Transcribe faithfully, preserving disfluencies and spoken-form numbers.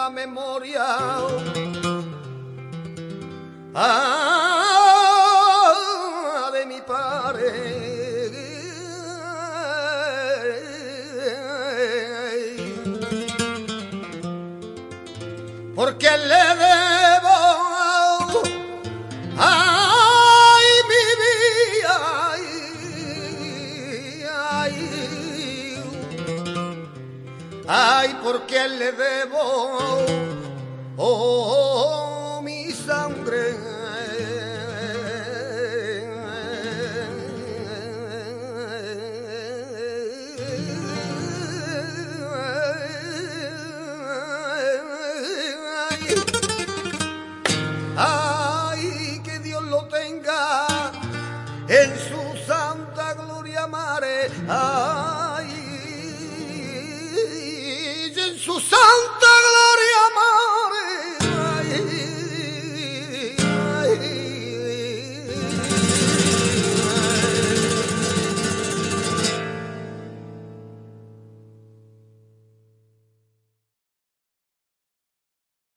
la memoria. Ah, de mi padre. Porque le debo, ay, mi vida, ay, ay, ay, porque le debo, oh, mi sangre. Ay, que Dios lo tenga en su santa gloria, mare. Ay, en su santa